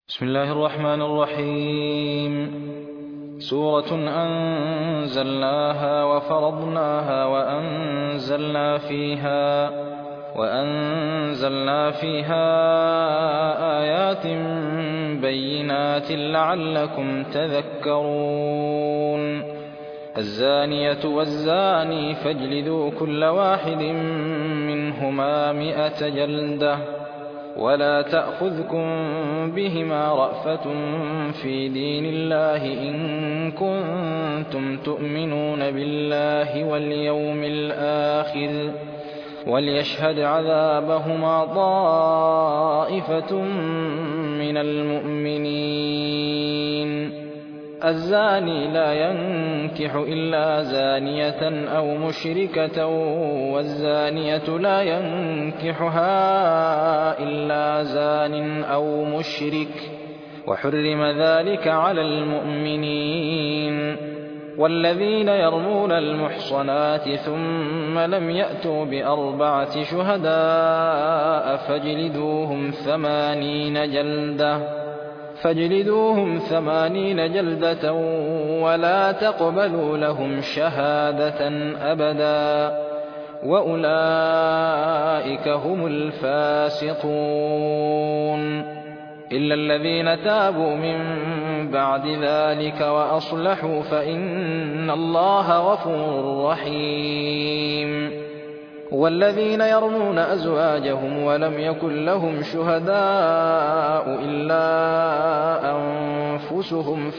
بسم الله الرحمن الرحيم. سورة أنزلناها وفرضناها وأنزلنا فيها آيات بينات لعلكم تذكرون. الزانية والزاني فاجلدوا كل واحد منهما 100 جلدة ولا تأخذكم بهما رأفة في دين الله إن كنتم تؤمنون بالله واليوم الآخر وليشهد عذابهما طائفة من المؤمنين. الزاني لا ينكح إلا زانية أو مشركة والزانية لا ينكحها إلا زان أو مشرك وحرم ذلك على المؤمنين. والذين يرمون المحصنات ثم لم يأتوا ب4 شهداء فاجلدوهم 80 جلدة ولا تقبلوا لهم شهادة أبدا وأولئك هم الفاسقون. إلا الذين تابوا من بعد ذلك وأصلحوا فإن الله غفور رحيم. والذين يرمون أزواجهم ولم يكن لهم شهداء إلا أنفسهم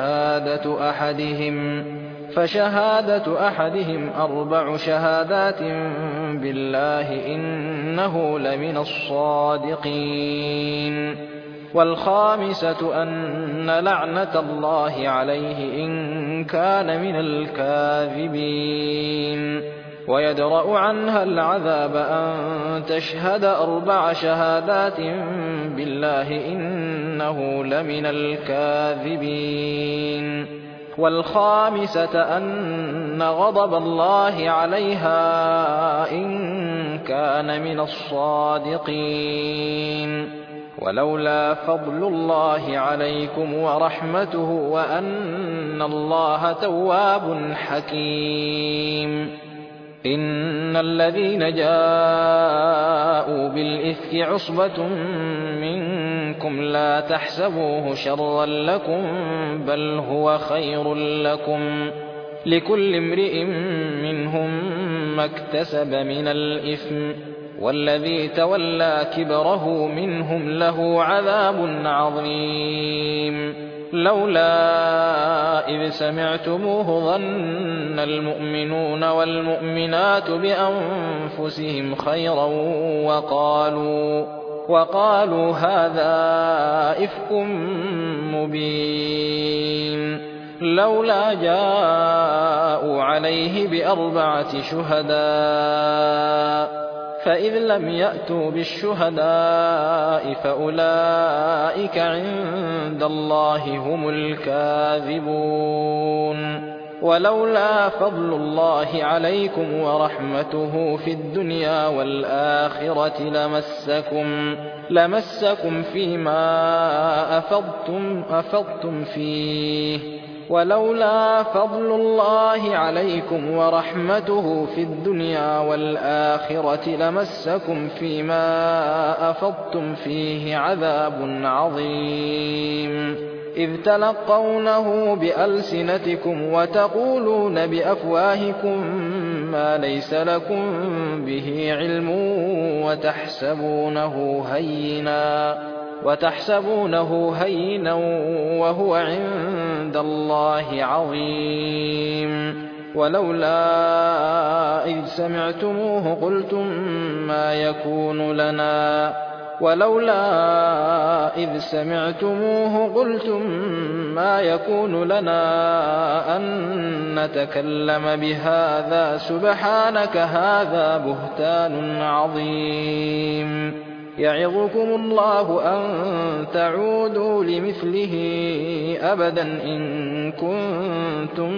فشهادة أحدهم 4 شهادات بالله إنه لمن الصادقين. والخامسة أن لعنة الله عليه إن كان من الكاذبين. ويدرأ عنها العذاب أن تشهد 4 شهادات بالله إنه لمن الكاذبين. والخامسة أن غضب الله عليها إن كان من الصادقين. ولولا فضل الله عليكم ورحمته وأن الله تواب حكيم. إن الذين جاءوا بالإفك عصبة منكم لا تحسبوه شرا لكم بل هو خير لكم لكل امرئ منهم ما اكتسب من الإثم والذي تولى كبره منهم له عذاب عظيم. لولا إذ سمعتموه ظن المؤمنون والمؤمنات بأنفسهم خيرا وقالوا هذا إفك مبين. لولا جاءوا عليه ب4 شهداء فإذ لم يأتوا بالشهداء فأولئك عند الله هم الكاذبون. ولولا فضل الله عليكم ورحمته في الدنيا والآخرة لمسكم فيما أفضتم فيه. ولولا فضل الله عليكم ورحمته في الدنيا والآخرة لمسكم فيما أفضتم فيه عذاب عظيم. إذ تلقونه بألسنتكم وتقولون بأفواهكم ما ليس لكم به علم وتحسبونه هينا وهو عند الله عظيم. ولولا إذ سمعتموه قلتم ما يكون لنا أن نتكلم بهذا سبحانك هذا بهتان عظيم. يعظكم الله أن تعودوا لمثله أبدا إن كنتم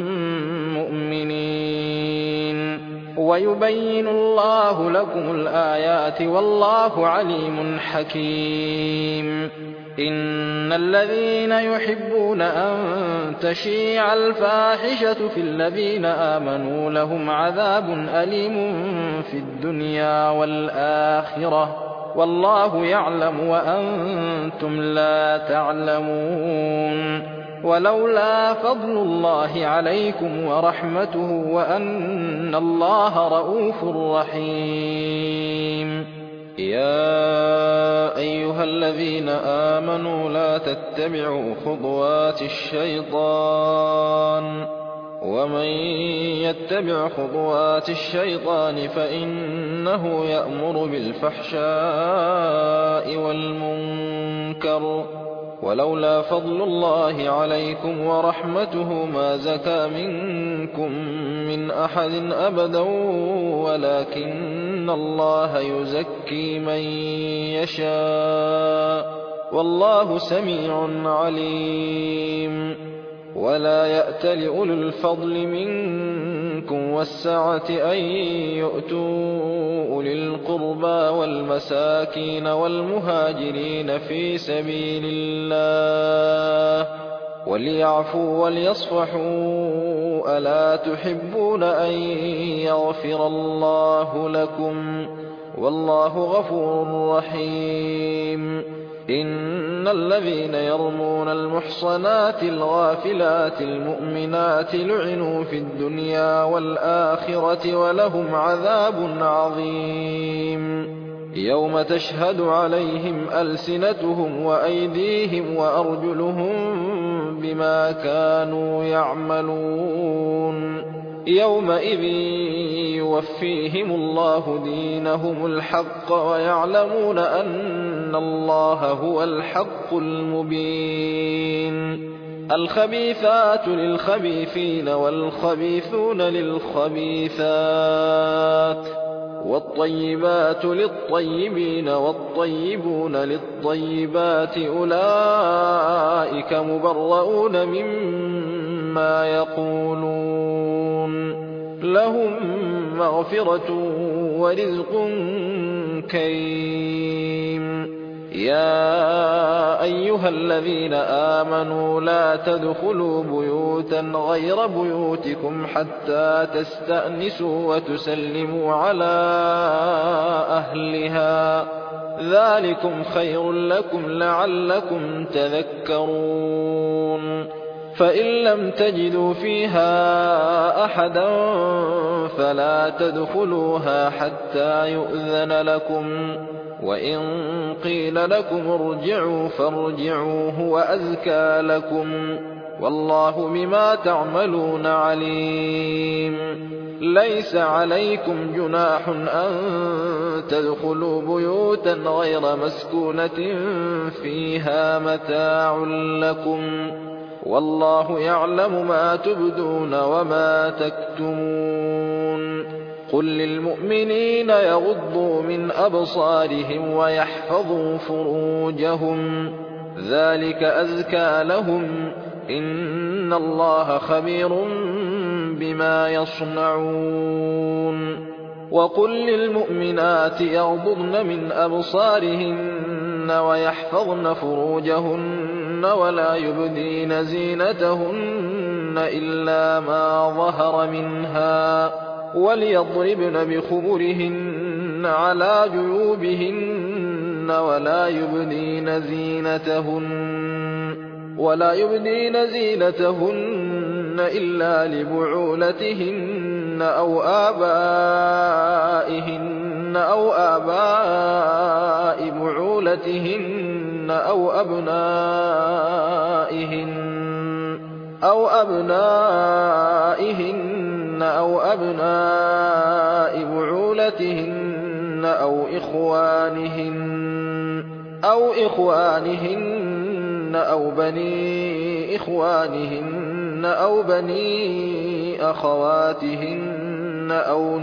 مؤمنين. ويبين الله لكم الآيات والله عليم حكيم. إن الذين يحبون أن تشيع الفاحشة في الذين آمنوا لهم عذاب أليم في الدنيا والآخرة والله يعلم وأنتم لا تعلمون ولولا فضل الله عليكم ورحمته وأن الله رءوف رحيم يا أيها الذين آمنوا لا تتبعوا خطوات الشيطان ومن يتبع خطوات الشيطان فإنه يأمر بالفحشاء والمنكر ولولا فضل الله عليكم ورحمته ما زكى منكم من أحد أبدا ولكن الله يزكي من يشاء والله سميع عليم ولا يأتل أولو الفضل منكم والسعة أن يؤتوا أولي القربى والمساكين والمهاجرين في سبيل الله وليعفوا وليصفحوا ألا تحبون أن يغفر الله لكم والله غفور رحيم إن الذين يرمون المحصنات الغافلات المؤمنات لعنوا في الدنيا والآخرة ولهم عذاب عظيم يوم تشهد عليهم ألسنتهم وأيديهم وأرجلهم بما كانوا يعملون يومئذ يوفيهم الله دينهم الحق ويعلمون أن الله هو الحق المبين الخبيثات للخبيثين والخبيثون للخبيثات والطيبات للطيبين والطيبون للطيبات أولئك مبرؤون مما يقولون لهم مغفرة ورزق كريم يا أيها الذين آمنوا لا تدخلوا بيوتا غير بيوتكم حتى تستأنسوا وتسلموا على أهلها ذلكم خير لكم لعلكم تذكرون فإن لم تجدوا فيها أحدا فلا تدخلوها حتى يؤذن لكم وإن قيل لكم ارجعوا فارجعوا هو أزكى لكم والله بما تعملون عليم ليس عليكم جناح أن تدخلوا بيوتا غير مسكونة فيها متاع لكم والله يعلم ما تبدون وما تكتمون قل للمؤمنين يغضوا من أبصارهم ويحفظوا فروجهم ذلك أزكى لهم إن الله خبير بما يصنعون وقل للمؤمنات يغضضن من أبصارهن ويحفظن فروجهن ولا يبدين زينتهن إلا ما ظهر منها وليضربن بخمرهن على جيوبهن ولا يبدين زينتهن إلا لبعولتهن أو آباء بعولتهن أو أبناء بعولتهن أو إخوانهن أو بني إخوانهن أو بني أخواتهن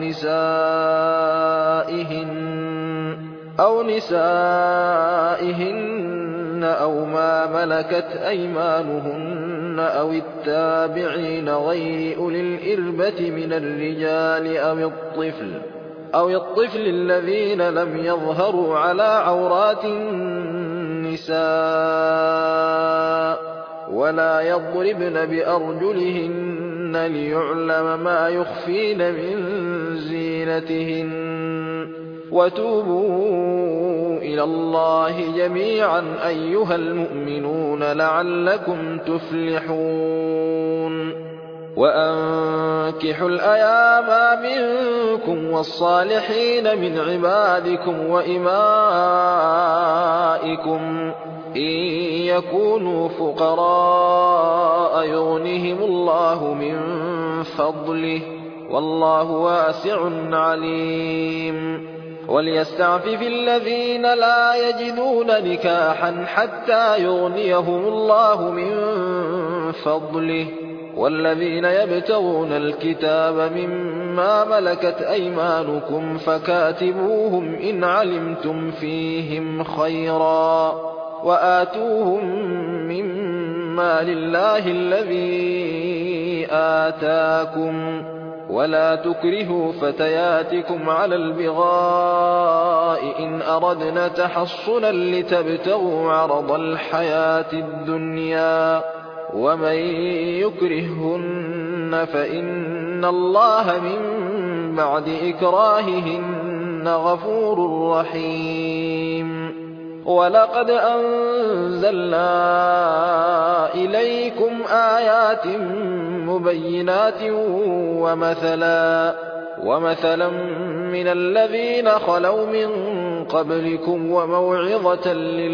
أو نسائهن أو ما ملكت أيمانهن أو التابعين غير أولي الإربة من الرجال أو الطفل الذين لم يظهروا على عورات النساء النساء ولا يضربن بأرجلهن ليعلم ما يخفين من زينتهن وتوبوا إلى الله جميعا أيها المؤمنون لعلكم تفلحون وأنكحوا الأيام منكم والصالحين من عبادكم وإمائكم إن يكونوا فقراء يغنهم الله من فضله والله واسع عليم وليستعفف الذين لا يجدون نكاحا حتى يغنيهم الله من فضله والذين يبتغون الكتاب مما ملكت أيمانكم فكاتبوهم إن علمتم فيهم خيرا وآتوهم مما لله الذي آتاكم ولا تكرهوا فتياتكم على البغاء إن أردنا تحصنا لتبتغوا عرض الحياة الدنيا ومن يكرههن فإن الله من بعد إكراههن غفور رحيم ولقد أنزلنا إليكم آيات مبينات ومثلا من الذين خلوا من قبلكم وموعظة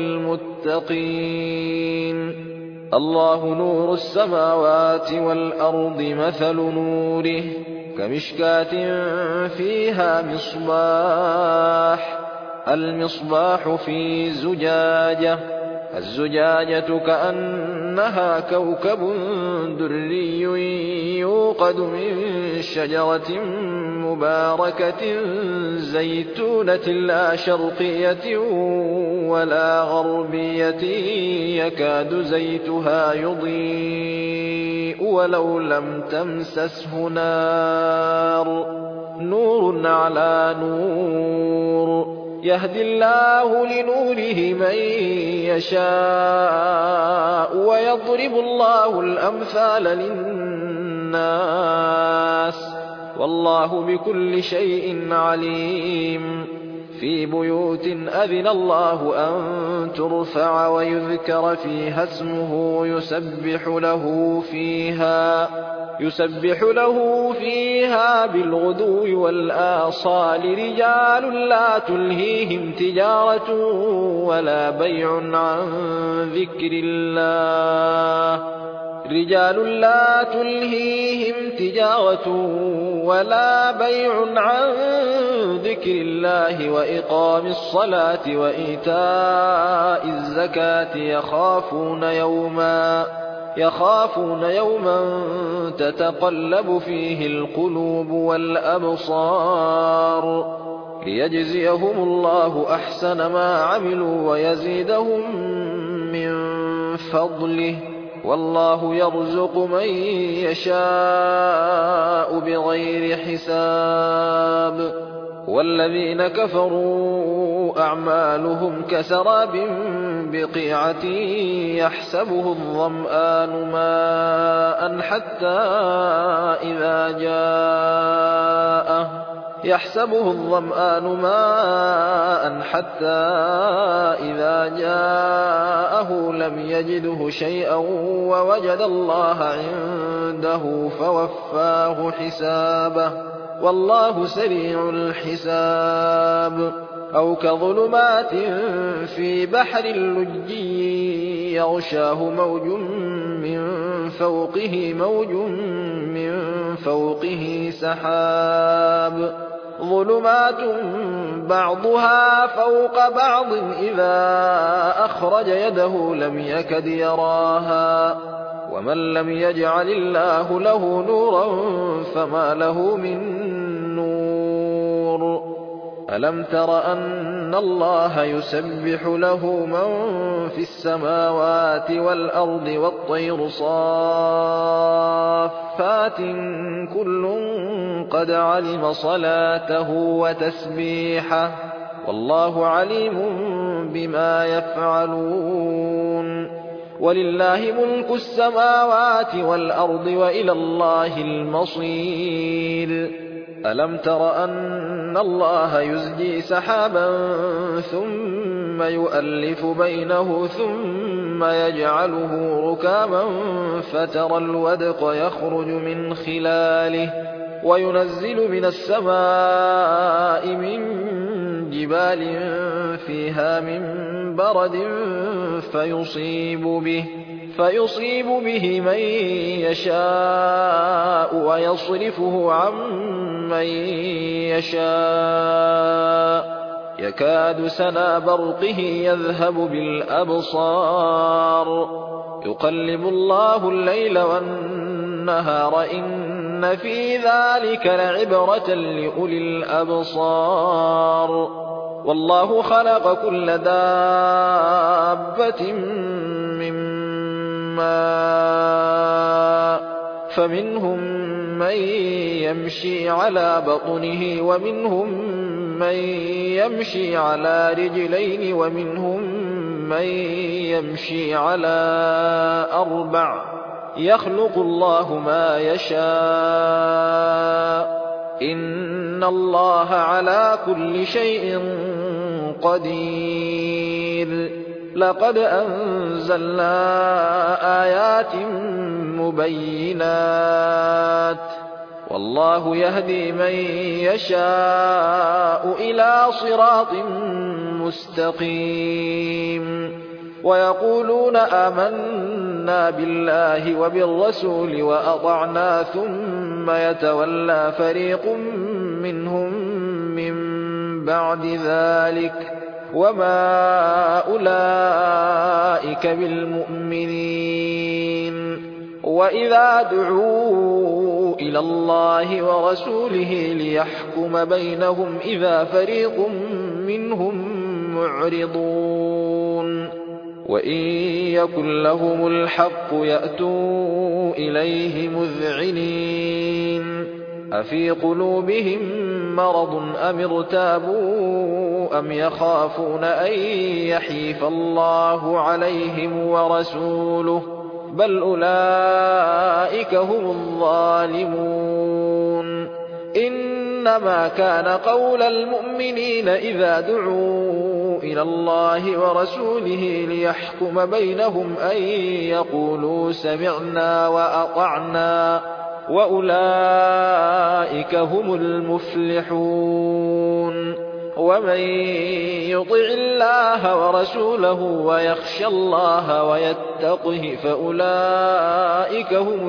للمتقين الله نور السماوات والأرض مثل نوره كمشكاة فيها مصباح المصباح في زجاجة الزجاجة كأنها كوكب دري يوقد من شجرة مباركة زيتونة لا شرقية ولا غربية يكاد زيتها يضيء ولو لم تمسسه نار نور على نور يهدي الله لنوره من يشاء ويضرب الله الأمثال للناس والله بكل شيء عليم في بيوت أذن الله أن ترفع ويذكر فيها اسمه يسبح له فيها بالغدو والآصال رجال لا تلهيهم تجارة ولا بيع عن ذكر الله وإقام الصلاة وإيتاء الزكاة يخافون يوما تتقلب فيه القلوب والأبصار ليجزيهم الله أحسن ما عملوا ويزيدهم من فضله والله يرزق من يشاء بغير حساب والذين كفروا أعمالهم كسراب بقيعة يحسبه الظمآن ماء حتى إذا جاءه لم يجده شيئا ووجد الله عنده فوفاه حسابه والله سريع الحساب أو كظلمات في بحر لجي يغشاه موج من فوقه سحاب ظلمات بعضها فوق بعض إذا أخرج يده لم يكد يراها ومن لم يجعل الله له نورا فما له من نور ألم تر أن الله يسبح له من في السماوات والأرض والطير صافات كل قد علم صلاته والله عليم بما يفعلون ولله ملك السماوات والأرض وإلى الله المصير ألم تر أن الله يزجي سحابا ثم يؤلف بينه ثم يجعله ركاما فترى الودق يخرج من خلاله وينزل من السماء من جبال فيها من برد فيصيب به من يشاء ويصرفه عن من يشاء يكاد سنا برقه يذهب بالأبصار يقلب الله الليل والنهار إن في ذلك لعبرة لأولي الأبصار والله خلق كل دابة من ماء فمنهم من يمشي على بطنه ومنهم من يمشي على رجلين ومنهم من يمشي على أربع يخلق الله ما يشاء إن الله على كل شيء قدير لقد أنزلنا آيات مبينات والله يهدي من يشاء إلى صراط مستقيم ويقولون آمنا بالله وبالرسول وأطعنا ثم يتولى فريق منهم من بعد ذلك وما أولئك بالمؤمنين وإذا دعوا إلى الله ورسوله ليحكم بينهم إذا فريق منهم معرضون وإن يكن لهم الحق يأتوا إليه مذعنين أفي قلوبهم مرض أم ارتابوا أم يخافون أن يحيف الله عليهم ورسوله بل أولئك هم الظالمون إنما كان قول المؤمنين إذا دعوا إلى الله ورسوله ليحكم بينهم أن يقولوا سمعنا وأطعنا وأولئك هم المفلحون ومن يطع الله ورسوله ويخشى الله ويتقه فأولئك هم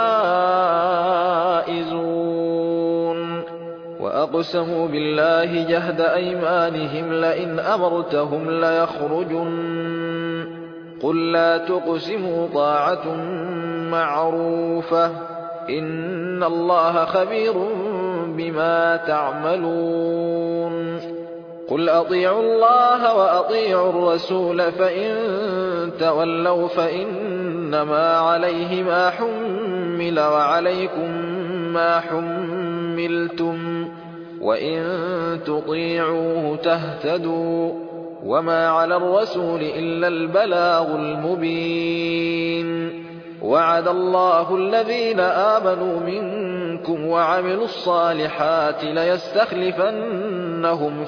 الفائزون وأقسموا بالله جهد أيمانهم لئن أمرتهم ليخرجن قل لا تقسموا طاعة معروفة إن الله خبير بما تعملون قل أطيعوا الله وأطيعوا الرسول فإن تولوا فإنما عليه ما حمل وعليكم ما حملتم وإن تطيعوه تهتدوا وما على الرسول إلا البلاغ المبين وعد الله الذين آمنوا منكم وعملوا الصالحات ليستخلفنهم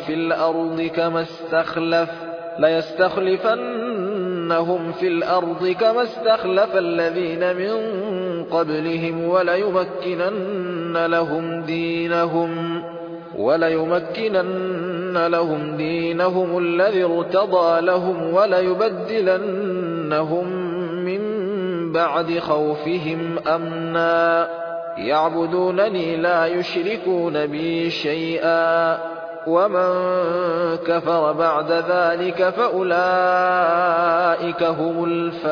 في الأرض كما استخلف الذين من قبلهم وليمكنن لهم دينهم الذي ارتضى لهم وليبدلنهم من بعد خوفهم أمنا يعبدونني لا يشركون بي شيئا ومن كفر بعد ذلك فأولئك هم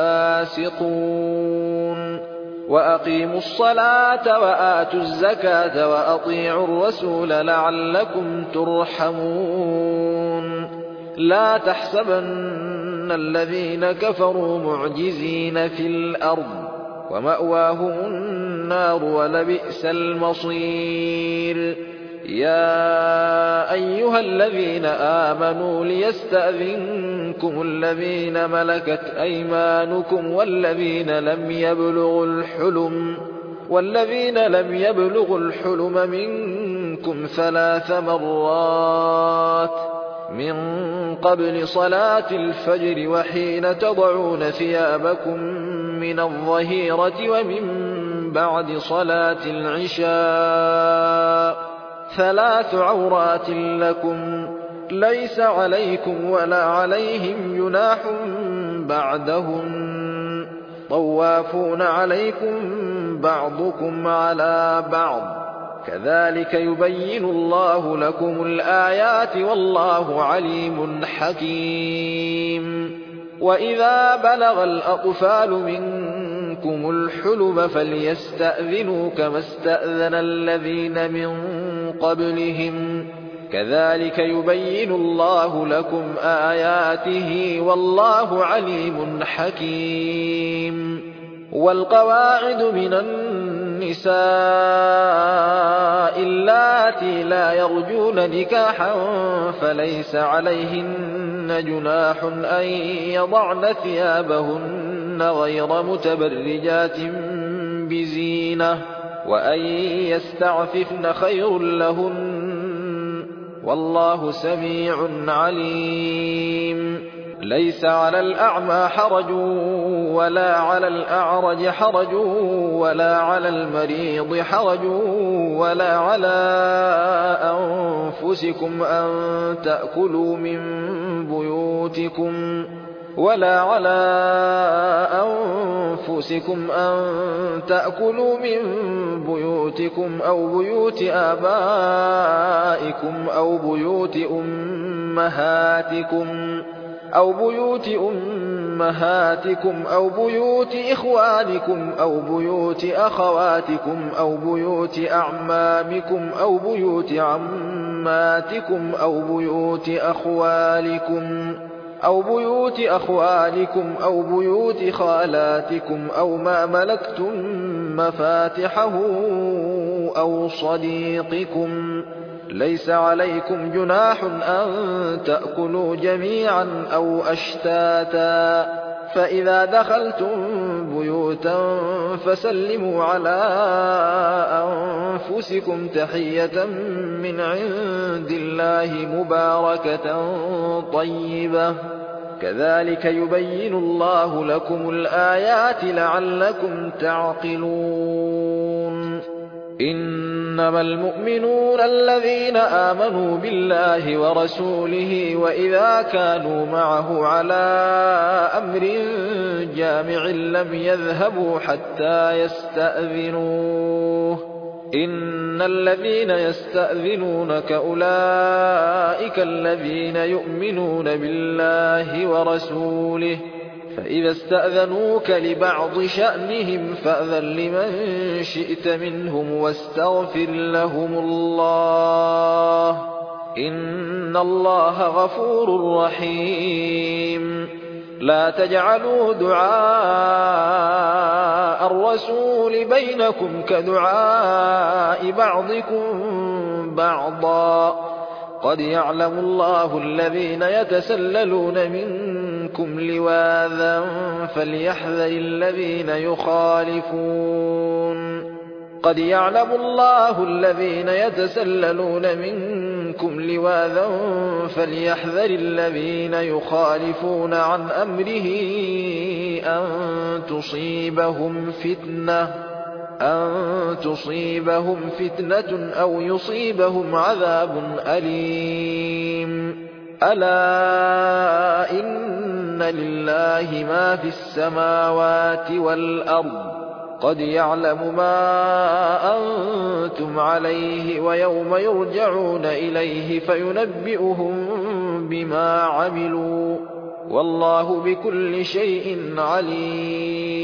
الفاسقون وأقيموا الصلاة وآتوا الزكاة وأطيعوا الرسول لعلكم ترحمون لا تحسبن الذين كفروا معجزين في الأرض ومأواهم النار ولبئس المصير يا أيها الذين آمنوا ليستأذنكم الذين ملكت أيمانكم والذين لم يبلغوا الحلم منكم 3 مرات من قبل صلاة الفجر وحين تضعون ثيابكم من الظهيرة ومن بعد صلاة العشاء 3 عورات لكم ليس عليكم ولا عليهم جناح بعدهن طوافون عليكم بعضكم على بعض كذلك يبين الله لكم الآيات والله عليم حكيم. وإذا بلغ الأطفال منكم الحلم فليستأذنوا كما استأذن الذين من قبلهم كذلك يبين الله لكم آياته والله عليم حكيم. والقواعد من النساء اللاتي لا يرجون نكاحا فليس عليهن جناح أن يضعن ثيابهن غير متبرجات بزينة وأن يستعففن خير لهن والله سميع عليم. ليس على الأعمى حرج ولا على الأعرج حرج ولا على المريض حرج ولا على أنفسكم أن تأكلوا من بيوتكم أو بيوت آبائكم أو بيوت أمهاتكم أو بيوت إخوانكم أو بيوت أخواتكم أو بيوت أعمامكم أو بيوت عماتكم أو بيوت أخوالكم أو بيوت خالاتكم أو ما ملكتم مفاتحه أو صديقكم ليس عليكم جناح أن تأكلوا جميعا أو أشتاتا فإذا دخلتم بيوتا فسلموا على أنفسكم تحية من عند الله مباركة طيبة كذلك يبين الله لكم الآيات لعلكم تعقلون. إنما المؤمنون الذين آمنوا بالله ورسوله وإذا كانوا معه على أمر جامع لم يذهبوا حتى يستأذنوه إن الذين يستأذنونك أولئك الذين يؤمنون بالله ورسوله فإذا استأذنوك لبعض شأنهم فأذن لمن شئت منهم واستغفر لهم الله إن الله غفور رحيم. لا تجعلوا دعاء الرسول بينكم كدعاء بعضكم بعضا قد يعلم الله الذين يتسللون منكم لواذا فليحذر الذين يخالفون عن أمره أن تصيبهم فتنة أو يصيبهم عذاب أليم. ألا إن لله ما في السماوات والأرض قد يعلم ما أنتم عليه ويوم يرجعون إليه فينبئهم بما عملوا والله بكل شيء عليم.